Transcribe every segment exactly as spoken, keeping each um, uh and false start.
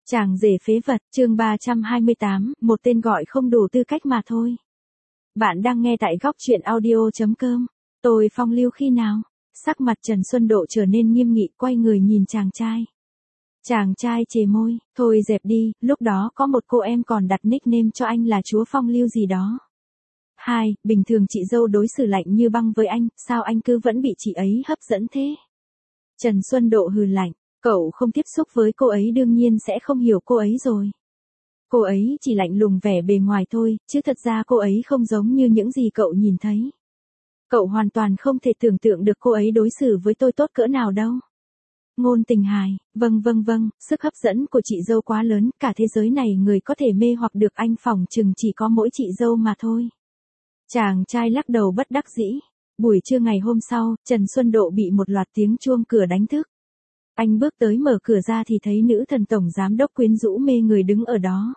Chàng rể phế vật, chương ba trăm hai mươi tám, một tên gọi không đủ tư cách mà thôi. Bạn đang nghe tại góc truyện audio chấm com. Tôi phong lưu khi nào? Sắc mặt Trần Xuân Độ trở nên nghiêm nghị, quay người nhìn chàng trai. Chàng trai chề môi, thôi dẹp đi, lúc đó có một cô em còn đặt nickname cho anh là chúa phong lưu gì đó. Hai, bình thường chị dâu đối xử lạnh như băng với anh, sao anh cứ vẫn bị chị ấy hấp dẫn thế? Trần Xuân Độ hừ lạnh. Cậu không tiếp xúc với cô ấy đương nhiên sẽ không hiểu cô ấy rồi. Cô ấy chỉ lạnh lùng vẻ bề ngoài thôi, chứ thật ra cô ấy không giống như những gì cậu nhìn thấy. Cậu hoàn toàn không thể tưởng tượng được cô ấy đối xử với tôi tốt cỡ nào đâu. Ngôn Tình Hài, vâng vâng vâng, sức hấp dẫn của chị dâu quá lớn, cả thế giới này người có thể mê hoặc được anh phỏng chừng chỉ có mỗi chị dâu mà thôi. Chàng trai lắc đầu bất đắc dĩ. Buổi trưa ngày hôm sau, Trần Xuân Độ bị một loạt tiếng chuông cửa đánh thức. Anh bước tới mở cửa ra thì thấy nữ thần tổng giám đốc quyến rũ mê người đứng ở đó.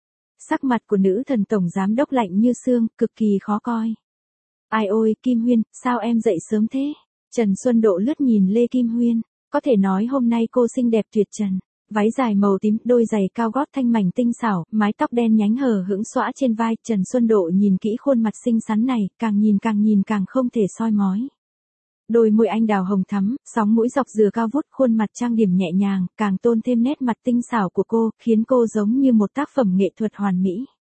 Sắc mặt của nữ thần tổng giám đốc lạnh như xương, cực kỳ khó coi. Ai ôi, Kim Huyên, sao em dậy sớm thế? Trần Xuân Độ lướt nhìn Lê Kim Huyên, có thể nói hôm nay cô xinh đẹp tuyệt trần. Váy dài màu tím, đôi giày cao gót thanh mảnh tinh xảo, mái tóc đen nhánh hờ hững xõa trên vai. Trần Xuân Độ nhìn kỹ khuôn mặt xinh xắn này, càng nhìn càng nhìn càng không thể soi mói. Đôi môi anh đào hồng thắm, sóng mũi dọc dừa cao vút, khuôn mặt trang điểm nhẹ nhàng, càng tôn thêm nét mặt tinh xảo của cô, khiến cô giống như một tác phẩm nghệ thuật hoàn mỹ.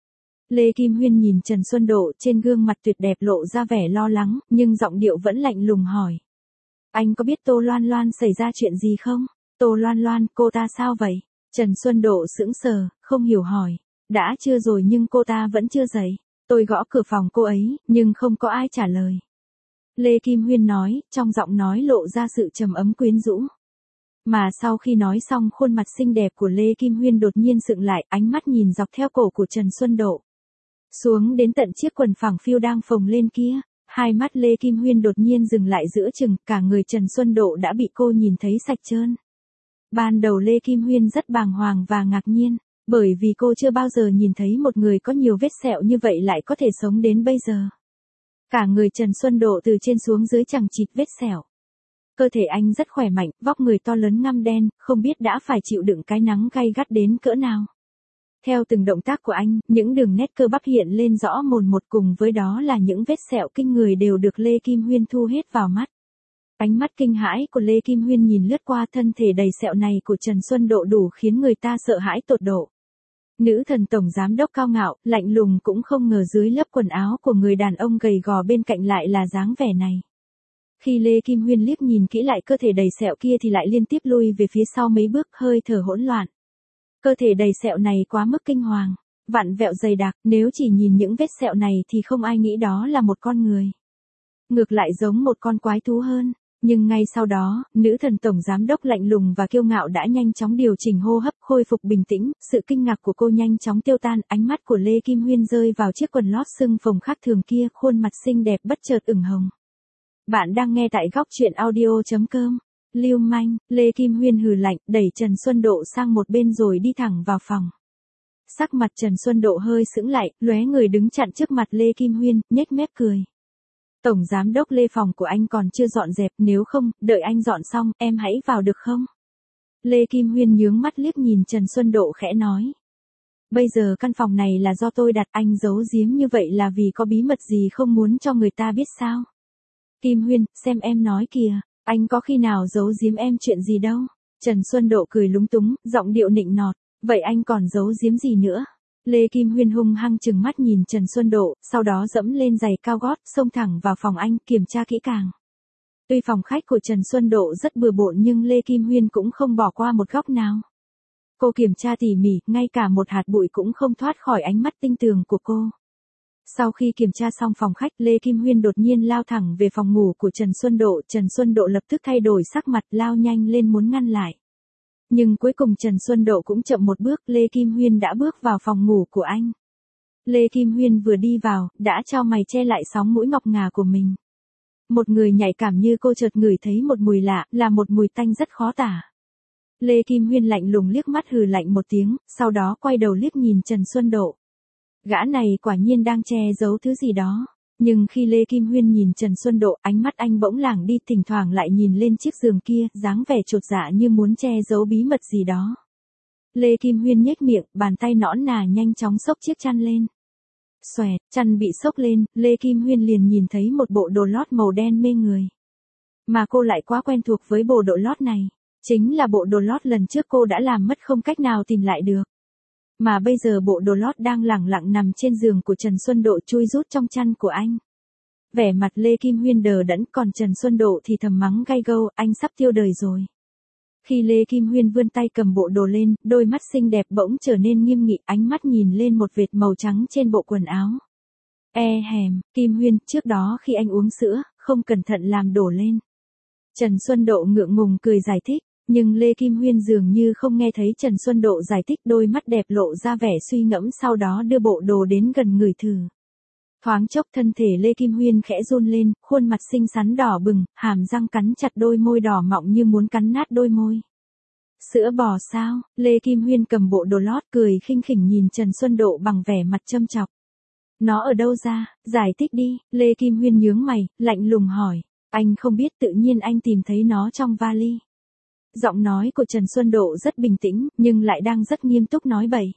Lê Kim Huyên nhìn Trần Xuân Độ, trên gương mặt tuyệt đẹp lộ ra vẻ lo lắng, nhưng giọng điệu vẫn lạnh lùng hỏi. Anh có biết Tô Loan Loan xảy ra chuyện gì không? Tô Loan Loan, cô ta sao vậy? Trần Xuân Độ sững sờ, không hiểu hỏi. Đã trưa rồi nhưng cô ta vẫn chưa dậy. Tôi gõ cửa phòng cô ấy, nhưng không có ai trả lời. Lê Kim Huyên nói, trong giọng nói lộ ra sự trầm ấm quyến rũ. Mà sau khi nói xong, khuôn mặt xinh đẹp của Lê Kim Huyên đột nhiên sượng lại, ánh mắt nhìn dọc theo cổ của Trần Xuân Độ. Xuống đến tận chiếc quần phẳng phiu đang phồng lên kia, hai mắt Lê Kim Huyên đột nhiên dừng lại giữa chừng, cả người Trần Xuân Độ đã bị cô nhìn thấy sạch trơn. Ban đầu Lê Kim Huyên rất bàng hoàng và ngạc nhiên, bởi vì cô chưa bao giờ nhìn thấy một người có nhiều vết sẹo như vậy lại có thể sống đến bây giờ. Cả người Trần Xuân Độ từ trên xuống dưới chẳng chịt vết sẹo. Cơ thể anh rất khỏe mạnh, vóc người to lớn ngăm đen, không biết đã phải chịu đựng cái nắng gay gắt đến cỡ nào. Theo từng động tác của anh, những đường nét cơ bắp hiện lên rõ mồn một, cùng với đó là những vết sẹo kinh người đều được Lê Kim Huyên thu hết vào mắt. Ánh mắt kinh hãi của Lê Kim Huyên nhìn lướt qua thân thể đầy sẹo này của Trần Xuân Độ đủ khiến người ta sợ hãi tột độ. Nữ thần tổng giám đốc cao ngạo, lạnh lùng cũng không ngờ dưới lớp quần áo của người đàn ông gầy gò bên cạnh lại là dáng vẻ này. Khi Lê Kim Huyên liếc nhìn kỹ lại cơ thể đầy sẹo kia thì lại liên tiếp lui về phía sau mấy bước, hơi thở hỗn loạn. Cơ thể đầy sẹo này quá mức kinh hoàng, vặn vẹo dày đặc, nếu chỉ nhìn những vết sẹo này thì không ai nghĩ đó là một con người. Ngược lại giống một con quái thú hơn. Nhưng ngay sau đó, nữ thần tổng giám đốc lạnh lùng và kiêu ngạo đã nhanh chóng điều chỉnh hô hấp, khôi phục bình tĩnh, sự kinh ngạc của cô nhanh chóng tiêu tan, ánh mắt của Lê Kim Huyên rơi vào chiếc quần lót sưng phồng khác thường kia, khuôn mặt xinh đẹp bất chợt ửng hồng. Bạn đang nghe tại góc truyện audio chấm com. Lưu manh, Lê Kim Huyên hừ lạnh, đẩy Trần Xuân Độ sang một bên rồi đi thẳng vào phòng. Sắc mặt Trần Xuân Độ hơi sững lại, lóe người đứng chặn trước mặt Lê Kim Huyên, nhếch mép cười. Tổng giám đốc Lê, phòng của anh còn chưa dọn dẹp, nếu không, đợi anh dọn xong, em hãy vào được không? Lê Kim Huyên nhướng mắt liếc nhìn Trần Xuân Độ khẽ nói. Bây giờ căn phòng này là do tôi đặt, anh giấu giếm như vậy là vì có bí mật gì không muốn cho người ta biết sao? Kim Huyên, xem em nói kìa, anh có khi nào giấu giếm em chuyện gì đâu? Trần Xuân Độ cười lúng túng, giọng điệu nịnh nọt, vậy anh còn giấu giếm gì nữa? Lê Kim Huyên hung hăng trừng mắt nhìn Trần Xuân Độ, sau đó dẫm lên giày cao gót, xông thẳng vào phòng anh, kiểm tra kỹ càng. Tuy phòng khách của Trần Xuân Độ rất bừa bộn nhưng Lê Kim Huyên cũng không bỏ qua một góc nào. Cô kiểm tra tỉ mỉ, ngay cả một hạt bụi cũng không thoát khỏi ánh mắt tinh tường của cô. Sau khi kiểm tra xong phòng khách, Lê Kim Huyên đột nhiên lao thẳng về phòng ngủ của Trần Xuân Độ. Trần Xuân Độ lập tức thay đổi sắc mặt, lao nhanh lên muốn ngăn lại. Nhưng cuối cùng Trần Xuân Độ cũng chậm một bước, Lê Kim Huyên đã bước vào phòng ngủ của anh. Lê Kim Huyên vừa đi vào, đã chau mày che lại sóng mũi ngọc ngà của mình. Một người nhạy cảm như cô chợt ngửi thấy một mùi lạ, là một mùi tanh rất khó tả. Lê Kim Huyên lạnh lùng liếc mắt hừ lạnh một tiếng, sau đó quay đầu liếc nhìn Trần Xuân Độ. Gã này quả nhiên đang che giấu thứ gì đó. Nhưng khi Lê Kim Huyên nhìn Trần Xuân Độ, ánh mắt anh bỗng lảng đi, thỉnh thoảng lại nhìn lên chiếc giường kia, dáng vẻ chột dạ như muốn che giấu bí mật gì đó. Lê Kim Huyên nhếch miệng, bàn tay nõn nà nhanh chóng xốc chiếc chăn lên. Xoẹt, chăn bị xốc lên, Lê Kim Huyên liền nhìn thấy một bộ đồ lót màu đen mê người. Mà cô lại quá quen thuộc với bộ đồ lót này. Chính là bộ đồ lót lần trước cô đã làm mất không cách nào tìm lại được. Mà bây giờ bộ đồ lót đang lẳng lặng nằm trên giường của Trần Xuân Độ chui rút trong chăn của anh. Vẻ mặt Lê Kim Huyên đờ đẫn, còn Trần Xuân Độ thì thầm mắng gay gâu, anh sắp tiêu đời rồi. Khi Lê Kim Huyên vươn tay cầm bộ đồ lên, đôi mắt xinh đẹp bỗng trở nên nghiêm nghị, ánh mắt nhìn lên một vệt màu trắng trên bộ quần áo. E hèm, Kim Huyên, trước đó khi anh uống sữa, không cẩn thận làm đổ lên. Trần Xuân Độ ngượng ngùng cười giải thích, nhưng Lê Kim Huyên dường như không nghe thấy Trần Xuân Độ giải thích, đôi mắt đẹp lộ ra vẻ suy ngẫm, sau đó đưa bộ đồ đến gần người thử. Thoáng chốc thân thể Lê Kim Huyên khẽ run lên, khuôn mặt xinh xắn đỏ bừng, hàm răng cắn chặt đôi môi đỏ mọng như muốn cắn nát đôi môi. Sữa bò sao? Lê Kim Huyên cầm bộ đồ lót cười khinh khỉnh nhìn Trần Xuân Độ bằng vẻ mặt châm chọc. Nó ở đâu ra? Giải thích đi. Lê Kim Huyên nhướng mày, lạnh lùng hỏi. Anh không biết, tự nhiên anh tìm thấy nó trong vali. Giọng nói của Trần Xuân Độ rất bình tĩnh, nhưng lại đang rất nghiêm túc nói bậy.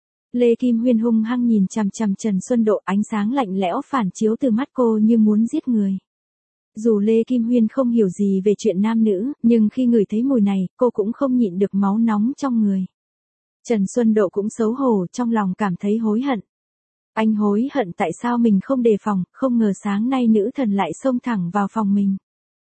Lê Kim Huyên hung hăng nhìn chằm chằm Trần Xuân Độ, ánh sáng lạnh lẽo phản chiếu từ mắt cô như muốn giết người. Dù Lê Kim Huyên không hiểu gì về chuyện nam nữ, nhưng khi ngửi thấy mùi này, cô cũng không nhịn được máu nóng trong người. Trần Xuân Độ cũng xấu hổ, trong lòng cảm thấy hối hận. Anh hối hận tại sao mình không đề phòng, không ngờ sáng nay nữ thần lại xông thẳng vào phòng mình.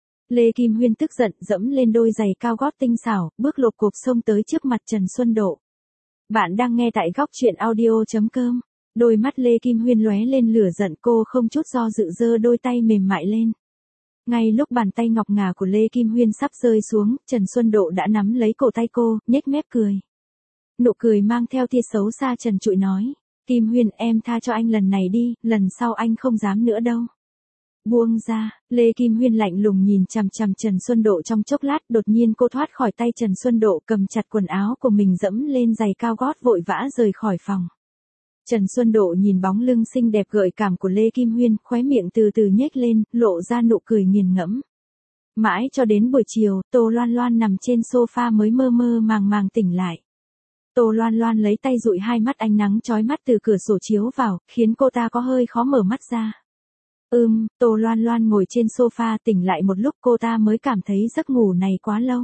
Lê Kim Huyên tức giận dẫm lên đôi giày cao gót tinh xảo, bước lộp cộp xông tới trước mặt Trần Xuân Độ. Bạn đang nghe tại góc truyện audio chấm com. Đôi mắt Lê Kim Huyên lóe lên lửa giận, cô không chút do dự giơ đôi tay mềm mại lên. Ngay lúc bàn tay ngọc ngà của Lê Kim Huyên sắp rơi xuống, Trần Xuân Độ đã nắm lấy cổ tay cô, nhếch mép cười. Nụ cười mang theo tia xấu xa trần trụi nói. Kim Huyên, em tha cho anh lần này đi, lần sau anh không dám nữa đâu. Buông ra, Lê Kim Huyên lạnh lùng nhìn chằm chằm Trần Xuân Độ trong chốc lát, đột nhiên cô thoát khỏi tay Trần Xuân Độ, cầm chặt quần áo của mình dẫm lên giày cao gót vội vã rời khỏi phòng. Trần Xuân Độ nhìn bóng lưng xinh đẹp gợi cảm của Lê Kim Huyên, khóe miệng từ từ nhếch lên, lộ ra nụ cười nghiền ngẫm. Mãi cho đến buổi chiều, Tô Loan Loan nằm trên sofa mới mơ mơ màng màng tỉnh lại. Tô Loan Loan lấy tay dụi hai mắt, ánh nắng chói mắt từ cửa sổ chiếu vào, khiến cô ta có hơi khó mở mắt ra. Ừm, Tô Loan Loan ngồi trên sofa tỉnh lại một lúc, cô ta mới cảm thấy giấc ngủ này quá lâu.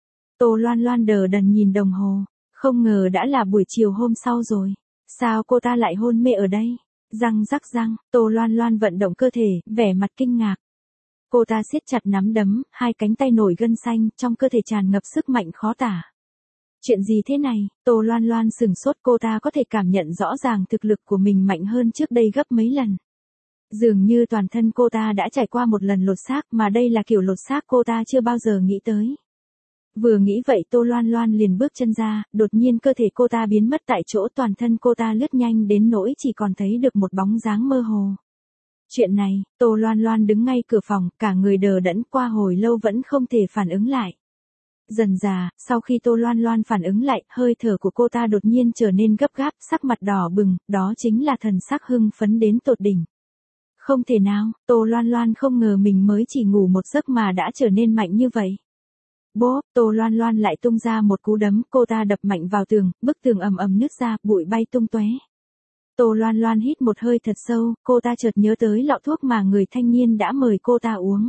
Tô Loan Loan đờ đần nhìn đồng hồ, không ngờ đã là buổi chiều hôm sau rồi. Sao cô ta lại hôn mê ở đây? Răng rắc răng, Tô Loan Loan vận động cơ thể, vẻ mặt kinh ngạc. Cô ta siết chặt nắm đấm, hai cánh tay nổi gân xanh, trong cơ thể tràn ngập sức mạnh khó tả. Chuyện gì thế này? Tô Loan Loan sửng sốt, cô ta có thể cảm nhận rõ ràng thực lực của mình mạnh hơn trước đây gấp mấy lần. Dường như toàn thân cô ta đã trải qua một lần lột xác, mà đây là kiểu lột xác cô ta chưa bao giờ nghĩ tới. Vừa nghĩ vậy Tô Loan Loan liền bước chân ra, đột nhiên cơ thể cô ta biến mất tại chỗ, toàn thân cô ta lướt nhanh đến nỗi chỉ còn thấy được một bóng dáng mơ hồ. Chuyện này, Tô Loan Loan đứng ngay cửa phòng, cả người đờ đẫn, qua hồi lâu vẫn không thể phản ứng lại. Dần dà, sau khi Tô Loan Loan phản ứng lại, hơi thở của cô ta đột nhiên trở nên gấp gáp, sắc mặt đỏ bừng, đó chính là thần sắc hưng phấn đến tột đỉnh. Không thể nào, Tô Loan Loan không ngờ mình mới chỉ ngủ một giấc mà đã trở nên mạnh như vậy. Bố, Tô Loan Loan lại tung ra một cú đấm, cô ta đập mạnh vào tường, bức tường ầm ầm nứt ra, bụi bay tung tóe. Tô Loan Loan hít một hơi thật sâu, cô ta chợt nhớ tới lọ thuốc mà người thanh niên đã mời cô ta uống.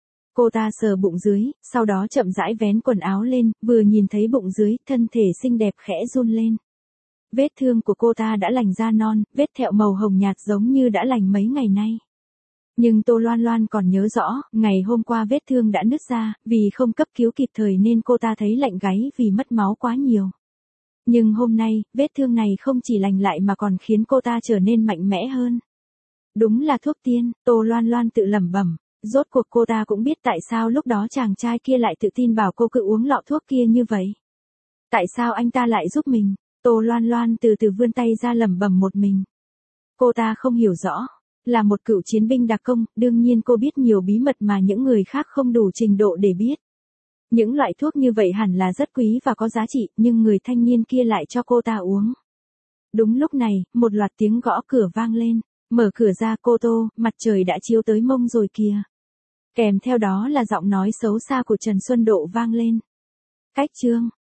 Cô ta sờ bụng dưới, sau đó chậm rãi vén quần áo lên, vừa nhìn thấy bụng dưới, thân thể xinh đẹp khẽ run lên. Vết thương của cô ta đã lành da non, vết thẹo màu hồng nhạt giống như đã lành mấy ngày nay. Nhưng Tô Loan Loan còn nhớ rõ, ngày hôm qua vết thương đã nứt ra, vì không cấp cứu kịp thời nên cô ta thấy lạnh gáy vì mất máu quá nhiều. Nhưng hôm nay, vết thương này không chỉ lành lại mà còn khiến cô ta trở nên mạnh mẽ hơn. Đúng là thuốc tiên, Tô Loan Loan tự lẩm bẩm. Rốt cuộc cô ta cũng biết tại sao lúc đó chàng trai kia lại tự tin bảo cô cứ uống lọ thuốc kia như vậy. Tại sao anh ta lại giúp mình? Tô Loan Loan từ từ vươn tay ra lẩm bẩm một mình. Cô ta không hiểu rõ. Là một cựu chiến binh đặc công, đương nhiên cô biết nhiều bí mật mà những người khác không đủ trình độ để biết. Những loại thuốc như vậy hẳn là rất quý và có giá trị, nhưng người thanh niên kia lại cho cô ta uống. Đúng lúc này, một loạt tiếng gõ cửa vang lên. Mở cửa ra, cô Tô, mặt trời đã chiếu tới mông rồi kìa. Kèm theo đó là giọng nói xấu xa của Trần Xuân Độ vang lên. Cách chương,